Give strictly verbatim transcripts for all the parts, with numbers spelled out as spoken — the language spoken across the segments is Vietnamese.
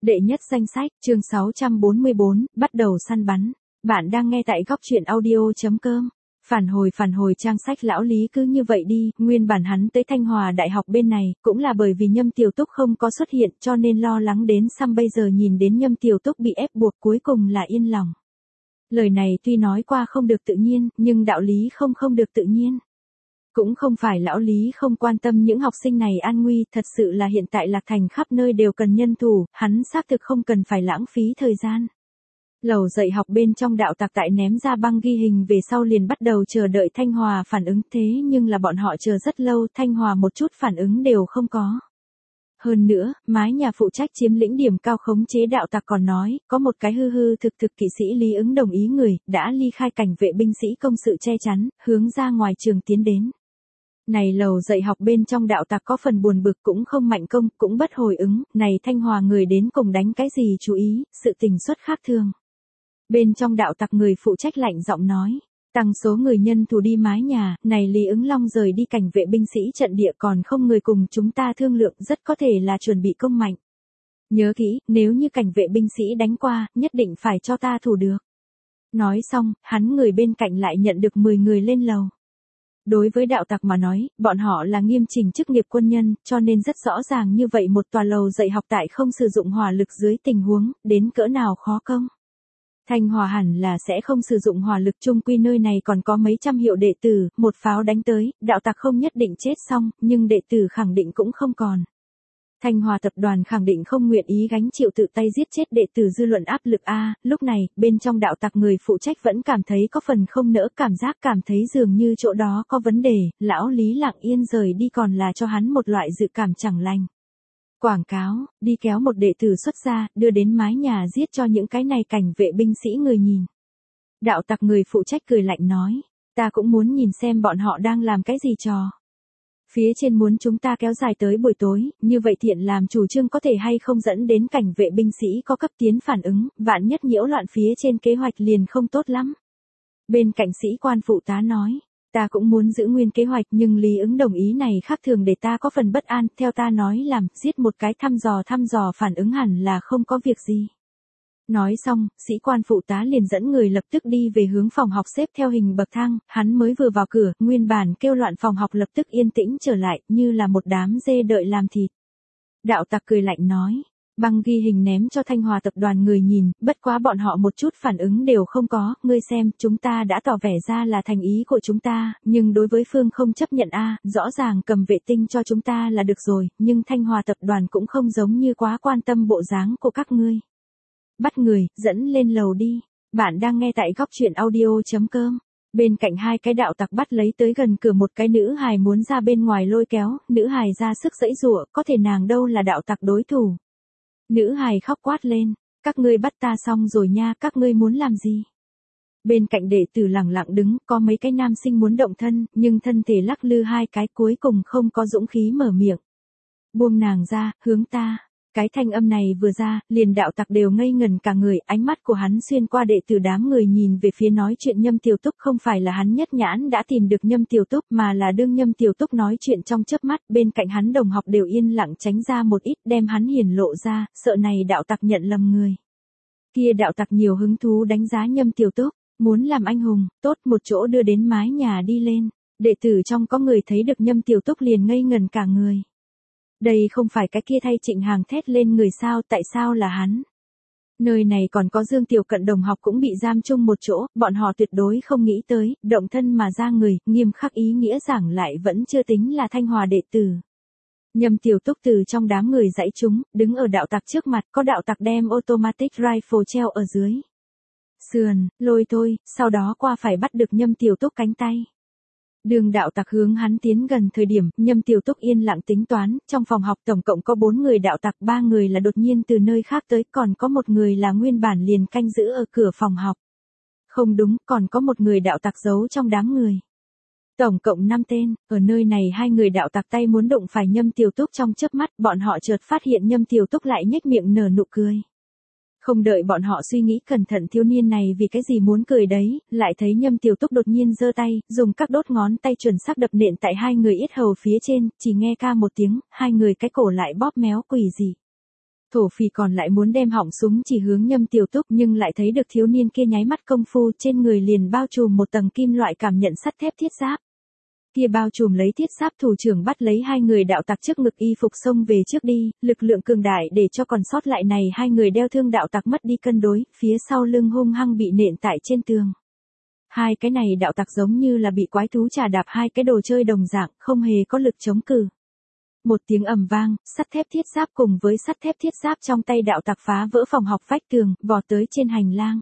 Đệ nhất danh sách, chương sáu trăm bốn mươi bốn, bắt đầu săn bắn. Bạn đang nghe tại góc truyện audio.com. Phản hồi phản hồi trang sách lão Lý cứ như vậy đi, nguyên bản hắn tới Thanh Hòa Đại học bên này, cũng là bởi vì Nhâm Tiểu Túc không có xuất hiện cho nên lo lắng đến xăm bây giờ nhìn đến Nhâm Tiểu Túc bị ép buộc cuối cùng là yên lòng. Lời này tuy nói qua không được tự nhiên, nhưng đạo lý không không được tự nhiên. Cũng không phải lão Lý không quan tâm những học sinh này an nguy, thật sự là hiện tại Lạc Thành khắp nơi đều cần nhân thủ, hắn xác thực không cần phải lãng phí thời gian. Lầu dạy học bên trong đạo tặc tại ném ra băng ghi hình về sau liền bắt đầu chờ đợi Thanh Hòa phản ứng, thế nhưng là bọn họ chờ rất lâu, Thanh Hòa một chút phản ứng đều không có. Hơn nữa, mái nhà phụ trách chiếm lĩnh điểm cao khống chế đạo tặc còn nói, có một cái hư hư thực thực kỵ sĩ Lý ứng đồng ý người, đã ly khai cảnh vệ binh sĩ công sự che chắn, hướng ra ngoài trường tiến đến. Này lầu dạy học bên trong đạo tặc có phần buồn bực cũng không mạnh công, cũng bất hồi ứng, này Thanh Hòa người đến cùng đánh cái gì chú ý, sự tình xuất khác thường. Bên trong đạo tặc người phụ trách lạnh giọng nói, tăng số người nhân thủ đi mái nhà, này Lý ứng long rời đi cảnh vệ binh sĩ trận địa còn không người cùng chúng ta thương lượng, rất có thể là chuẩn bị công mạnh. Nhớ kỹ, nếu như cảnh vệ binh sĩ đánh qua, nhất định phải cho ta thủ được. Nói xong, hắn người bên cạnh lại nhận được mười người lên lầu. Đối với đạo tặc mà nói, bọn họ là nghiêm chỉnh chức nghiệp quân nhân, cho nên rất rõ ràng như vậy một tòa lầu dạy học tại không sử dụng hỏa lực dưới tình huống, đến cỡ nào khó công. Thanh Hòa hẳn là sẽ không sử dụng hỏa lực, chung quy nơi này còn có mấy trăm hiệu đệ tử, một pháo đánh tới, đạo tặc không nhất định chết xong, nhưng đệ tử khẳng định cũng không còn. Thanh Hòa tập đoàn khẳng định không nguyện ý gánh chịu tự tay giết chết đệ tử dư luận áp lực a, lúc này, bên trong đạo tặc người phụ trách vẫn cảm thấy có phần không nỡ, cảm giác cảm thấy dường như chỗ đó có vấn đề, lão Lý lặng yên rời đi còn là cho hắn một loại dự cảm chẳng lành. Quảng cáo, đi kéo một đệ tử xuất ra, đưa đến mái nhà giết cho những cái này cảnh vệ binh sĩ người nhìn. Đạo tặc người phụ trách cười lạnh nói, ta cũng muốn nhìn xem bọn họ đang làm cái gì trò. Phía trên muốn chúng ta kéo dài tới buổi tối, như vậy thiện làm chủ trương có thể hay không dẫn đến cảnh vệ binh sĩ có cấp tiến phản ứng, vạn nhất nhiễu loạn phía trên kế hoạch liền không tốt lắm. Bên cạnh sĩ quan phụ tá nói, ta cũng muốn giữ nguyên kế hoạch nhưng Lý ứng đồng ý này khác thường để ta có phần bất an, theo ta nói làm, giết một cái thăm dò thăm dò phản ứng hẳn là không có việc gì. Nói xong, sĩ quan phụ tá liền dẫn người lập tức đi về hướng phòng học xếp theo hình bậc thang, hắn mới vừa vào cửa, nguyên bản kêu loạn phòng học lập tức yên tĩnh trở lại, như là một đám dê đợi làm thịt. Đạo tặc cười lạnh nói, băng ghi hình ném cho Thanh Hòa tập đoàn người nhìn, bất quá bọn họ một chút phản ứng đều không có, ngươi xem, chúng ta đã tỏ vẻ ra là thành ý của chúng ta, nhưng đối với phương không chấp nhận a, rõ ràng cầm vệ tinh cho chúng ta là được rồi, nhưng Thanh Hòa tập đoàn cũng không giống như quá quan tâm bộ dáng của các ngươi. Bắt người, dẫn lên lầu đi. Bạn đang nghe tại góc truyện audio.com. Bên cạnh hai cái đạo tặc bắt lấy tới gần cửa một cái nữ hài muốn ra bên ngoài lôi kéo, nữ hài ra sức giãy giụa, có thể nàng đâu là đạo tặc đối thủ. Nữ hài khóc quát lên, các ngươi bắt ta xong rồi nha, các ngươi muốn làm gì? Bên cạnh đệ tử lẳng lặng đứng, có mấy cái nam sinh muốn động thân, nhưng thân thể lắc lư hai cái cuối cùng không có dũng khí mở miệng. Buông nàng ra, hướng ta. Cái thanh âm này vừa ra, liền đạo tặc đều ngây ngần cả người, ánh mắt của hắn xuyên qua đệ tử đám người nhìn về phía nói chuyện Nhâm Tiểu Túc, không phải là hắn nhất nhãn đã tìm được Nhâm Tiểu Túc mà là đương Nhâm Tiểu Túc nói chuyện trong chớp mắt, bên cạnh hắn đồng học đều yên lặng tránh ra một ít, đem hắn hiển lộ ra, sợ này đạo tặc nhận lầm người. Kia đạo tặc nhiều hứng thú đánh giá Nhâm Tiểu Túc, muốn làm anh hùng, tốt một chỗ đưa đến mái nhà đi lên, đệ tử trong có người thấy được Nhâm Tiểu Túc liền ngây ngần cả người. Đây không phải cái kia thay Trịnh Hàng thét lên người sao, tại sao là hắn? Nơi này còn có Dương Tiểu Cận đồng học cũng bị giam chung một chỗ, bọn họ tuyệt đối không nghĩ tới, động thân mà ra người, nghiêm khắc ý nghĩa giảng lại vẫn chưa tính là Thanh Hòa đệ tử. Nhâm Tiểu Túc từ trong đám người dãy chúng, đứng ở đạo tặc trước mặt, có đạo tặc đem automatic rifle treo ở dưới sườn, lôi thôi, sau đó qua phải bắt được Nhâm Tiểu Túc cánh tay. Đường đạo tặc hướng hắn tiến gần thời điểm, Nhâm Tiểu Túc yên lặng tính toán, trong phòng học tổng cộng có bốn người đạo tặc, ba người là đột nhiên từ nơi khác tới, còn có một người là nguyên bản liền canh giữ ở cửa phòng học. Không đúng, còn có một người đạo tặc giấu trong đám người. Tổng cộng năm tên, ở nơi này hai người đạo tặc tay muốn đụng phải Nhâm Tiểu Túc trong chớp mắt, bọn họ chợt phát hiện Nhâm Tiểu Túc lại nhếch miệng nở nụ cười. Không đợi bọn họ suy nghĩ cẩn thận thiếu niên này vì cái gì muốn cười đấy, lại thấy Nhâm Tiểu Túc đột nhiên giơ tay, dùng các đốt ngón tay chuẩn xác đập nện tại hai người yết hầu phía trên, chỉ nghe ca một tiếng, hai người cái cổ lại bóp méo quỷ dị. Thổ phỉ còn lại muốn đem họng súng chỉ hướng Nhâm Tiểu Túc nhưng lại thấy được thiếu niên kia nháy mắt công phu trên người liền bao trùm một tầng kim loại cảm nhận sắt thép thiết giáp. Kia bao trùm lấy thiết giáp thủ trưởng bắt lấy hai người đạo tặc trước ngực y phục xông về trước đi, lực lượng cường đại để cho còn sót lại này hai người đeo thương đạo tặc mất đi cân đối, phía sau lưng hung hăng bị nện tại trên tường. Hai cái này đạo tặc giống như là bị quái thú trà đạp hai cái đồ chơi đồng dạng, không hề có lực chống cự. Một tiếng ầm vang, sắt thép thiết giáp cùng với sắt thép thiết giáp trong tay đạo tặc phá vỡ phòng học vách tường, vọt tới trên hành lang.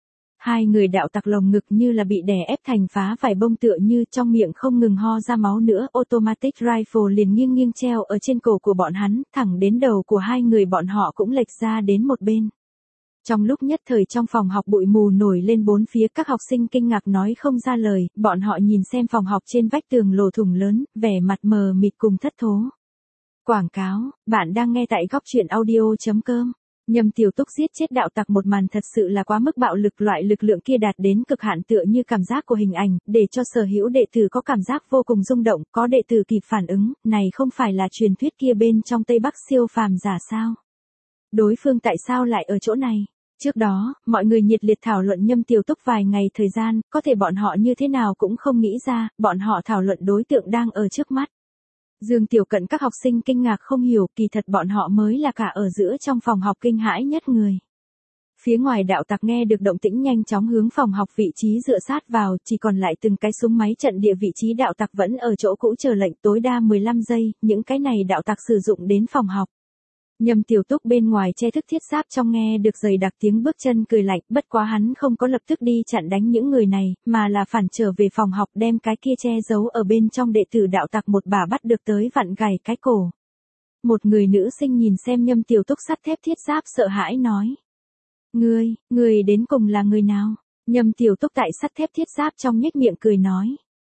Hai người đạo tặc lồng ngực như là bị đè ép thành phá vải bông tựa như trong miệng không ngừng ho ra máu nữa, automatic rifle liền nghiêng nghiêng treo ở trên cổ của bọn hắn, thẳng đến đầu của hai người bọn họ cũng lệch ra đến một bên. Trong lúc nhất thời trong phòng học bụi mù nổi lên bốn phía, các học sinh kinh ngạc nói không ra lời, bọn họ nhìn xem phòng học trên vách tường lỗ thủng lớn, vẻ mặt mờ mịt cùng thất thố. Quảng cáo, bạn đang nghe tại góc truyện audio chấm com. Nhâm Tiểu Túc giết chết đạo tặc một màn thật sự là quá mức bạo lực, loại lực lượng kia đạt đến cực hạn tựa như cảm giác của hình ảnh, để cho sở hữu đệ tử có cảm giác vô cùng rung động, có đệ tử kịp phản ứng, này không phải là truyền thuyết kia bên trong Tây Bắc siêu phàm giả sao? Đối phương tại sao lại ở chỗ này? Trước đó, mọi người nhiệt liệt thảo luận Nhâm Tiểu Túc vài ngày thời gian, có thể bọn họ như thế nào cũng không nghĩ ra, bọn họ thảo luận đối tượng đang ở trước mắt. Dương Tiểu Cận các học sinh kinh ngạc không hiểu, kỳ thật bọn họ mới là cả ở giữa trong phòng học kinh hãi nhất người. Phía ngoài đạo tặc nghe được động tĩnh nhanh chóng hướng phòng học vị trí dựa sát vào, chỉ còn lại từng cái súng máy trận địa, vị trí đạo tặc vẫn ở chỗ cũ chờ lệnh, tối đa mười lăm giây, những cái này đạo tặc sử dụng đến phòng học. Nhâm Tiểu Túc bên ngoài che thức thiết giáp trong nghe được dày đặc tiếng bước chân cười lạnh, bất quá hắn không có lập tức đi chặn đánh những người này, mà là phản trở về phòng học đem cái kia che giấu ở bên trong đệ tử đạo tặc một bà bắt được tới vặn gài cái cổ. Một người nữ sinh nhìn xem Nhâm Tiểu Túc sắt thép thiết giáp sợ hãi nói. Ngươi, ngươi đến cùng là người nào? Nhâm Tiểu Túc tại sắt thép thiết giáp trong nhếch miệng cười nói.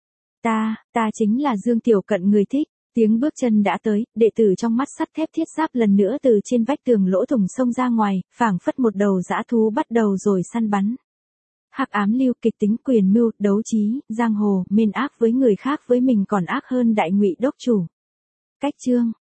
Ta, ta chính là Dương Tiểu Cận người thích. Tiếng bước chân đã tới, đệ tử trong mắt sắt thép thiết giáp lần nữa từ trên vách tường lỗ thủng xông ra ngoài, phảng phất một đầu dã thú bắt đầu rồi săn bắn. Hắc ám lưu, kịch tính, quyền mưu, đấu trí, giang hồ, mên ác với người khác với mình còn ác hơn đại ngụy đốc chủ. Cách chương